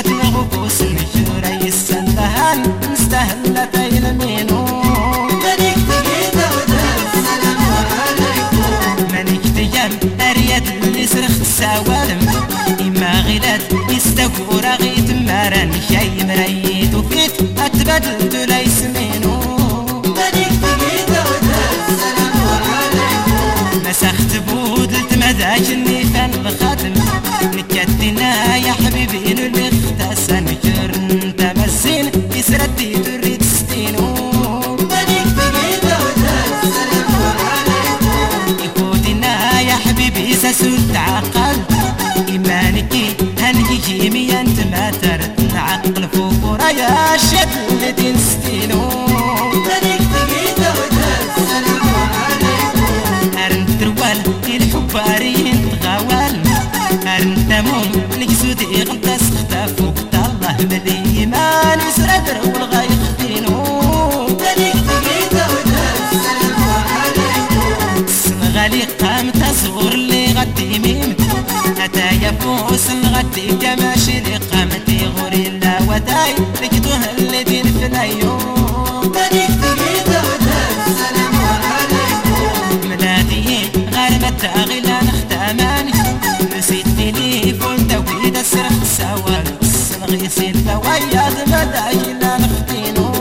نغفوس نشوري السندهان نستهل تيلمينو ملك تقيدة ودار السلام عليكم ملك تجم أريد اللي سرخ السوالم إما غلات يستقور غيت مرن شي مريد وفيت أتبدلت ليس منو ملك تقيدة ودار السلام عليكم مسخت بودلت مداش النيفان بخاتم نكتنا يا حبيبي المختسن جرن تمسين يسردي تريد ستينو ملك تقيدة ودار السلام عليكم يفوتنا يا حبيبي سسود عقل إيمانكي هنجي جيمي أنت ما ترد عقل فوق ورايا شد الذين ستينو ملك تقيدة ودار السلام عليكم أرنت روال الحب أرين تغوال أرنت موم نجسود إغنت سخت فوق الله ملي ما نسرد والغا يختينو ملك تقيدة ودار السلام عليكم السنغالي قام تصغر اللي غدي ميمت أتا يفوس الغدي كماشي اللي قامتي غوري لا وداي لقيتوه الذين في العيون ملك تقيدة ودار السلام عليكم ملادي غير متاغي لا نختاماني نسيت تليفون تويد السرخ سوال السنغي سيلفا وياض مداجي لا نختينو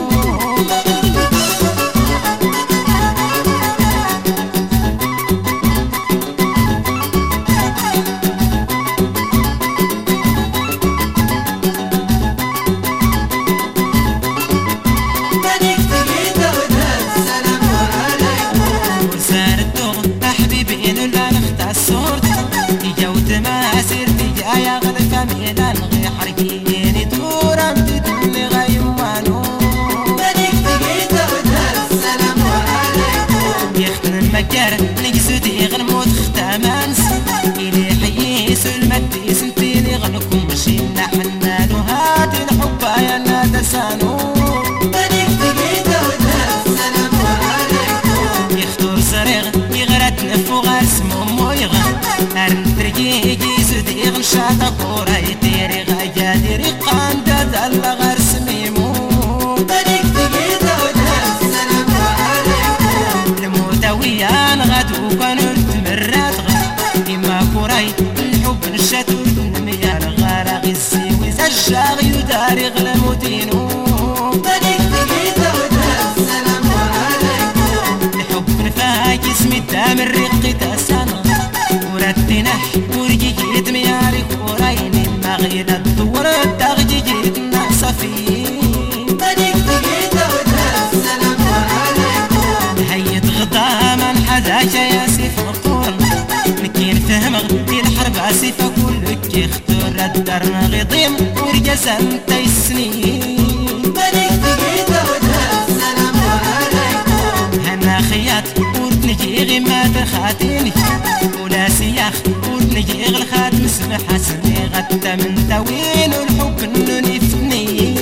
ملك تقيدة ودار السلام عليكم وسار الدوغ أحبيبي إنو لا نختار صورت جوت ما سيرتي جايا غد كاميلا نغي حركيني دورا بدني غيوانو ملك تقيدة ودار السلام عليكم يختن مكار نجسودي غنموت ختامانس إلي حييس المدي سنتيني غنكم مشينا حنانو هاتي الحب يا نادسانو ملك تقيدة ودار السلام عليكم يختور صريغ يغرد نفو غار سمو مويغ أرنترجي جيسودي غنشاطا كورا يطيري غاجادي ريقان دادال غار سميمو ملك تقيدة ودار السلام عليكم الموتاويان غادو كانوا التمرات إما كوراي الحب نشاتو نميان غارا غزي وزجاغ يداري غلمودينو ملك تقيدة ودار السلام عليكم الحب نفاك اسمي الدام الرقي تاسانا ورتنح ورجي جيت مياري كورايني ما غير الدور الدغجي جيت ناصفي ملك تقيدة ودار السلام عليكم هيت غدا من حداك يا سيف مقطور نكين فهم غدي الحرب عسيفة كلك يختار الدرنا غضيم ورجزان تيسنين ملك تقيدة ودار السلام عليكم هنا خيات ورتنجي غي ما تخاتيني ولا سياخ ورتنجي غي الخاتم سمح حسني غدا من توين والحب انني فني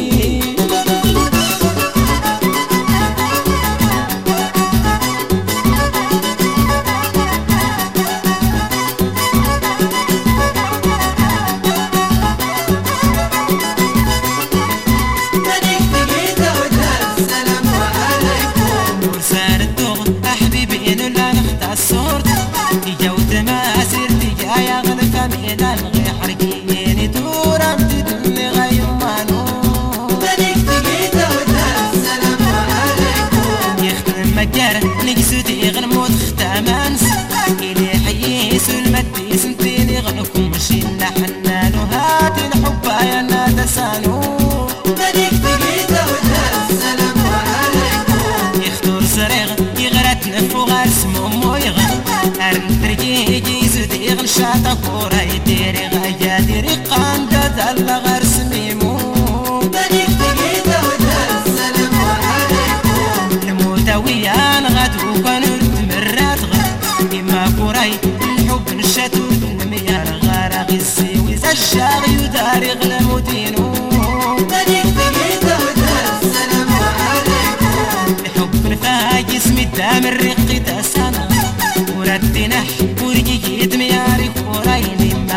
ملك تقيدة ودار السلام عليكم ورسال الدوغ أحبيبي إنو لا نختار صورت جوت ما سيرتي جايا غد كاميلا نغي حركيني دورا بدني غيوانو ملك تقيدة ودار السلام عليكم يختن مكار نجسودي غنموت ختامانس إلي حييس المدي سنتيني غنكم مشينا حنانو هاتي الحب يا نادسانو ملك تقيدة ودار السلام عليكم يختور صريغ يغرد نفو غار سمو مويغ أرنترجي جيزودي غنشاطا كورا يديري غاجادي ريقان دادال غار سميمو ملك تقيدة ودار السلام عليكم الموتاويان غادو كانوا التمرات إما كوراي الحب نشاتو نميان غارا غزي وزجاغ يداري غلمودينو ملك تقيدة ودار السلام عليكم الحب نفاق اسمي الدام الرقي تاسانا وردي نح ورجي جيد مياري كورايني ما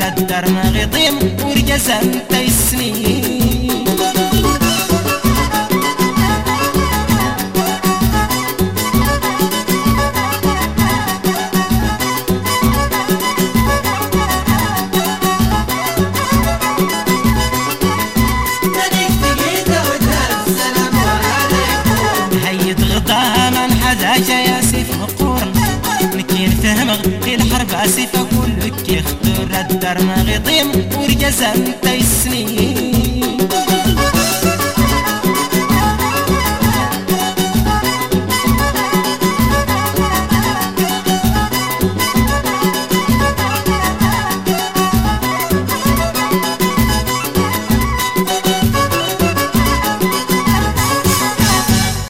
الدار ما غيطيم ورجزا انت السنين يا سيف مقورن نكين فهم غي الحرب سيف كلك يختار الدار ما غيطيم ورجزا انت السنين